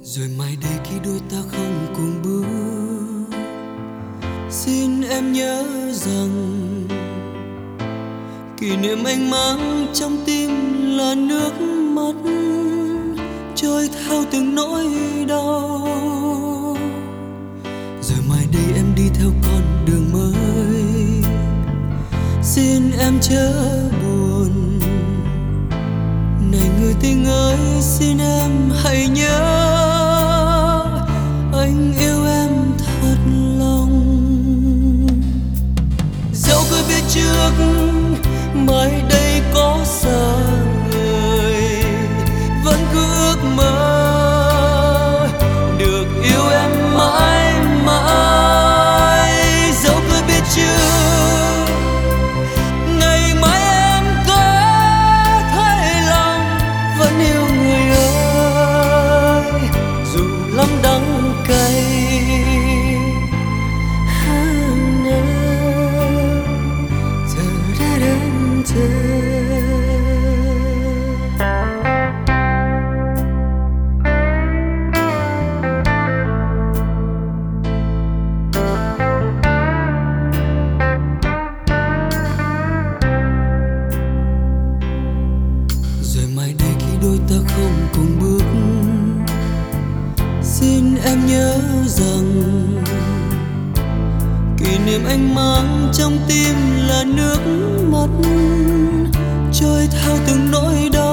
Rồi mai đây khi đôi ta không cùng bước, xin em nhớ rằng kỷ niệm anh mang trong tim là nước mắt trôi theo từng nỗi đau. Rồi mai đây em đi theo con đường mới, xin em chớ buồn. Này người tình ơi, xin em hãy nhớ anh yêu em thật lòng. Dẫu tôi biết trước mai đây có xa người, vẫn cứ ước mơ được yêu em mãi mãi. Dẫu tôi biết trước ngày mai em có thay lòng, vẫn yêu người ơi dù lắm đắng cay. Rồi mai đây khi đôi ta không cùng bước, xin em nhớ rằng kỷ niệm anh mang trong tim là nước mắt trôi theo từng nỗi đau.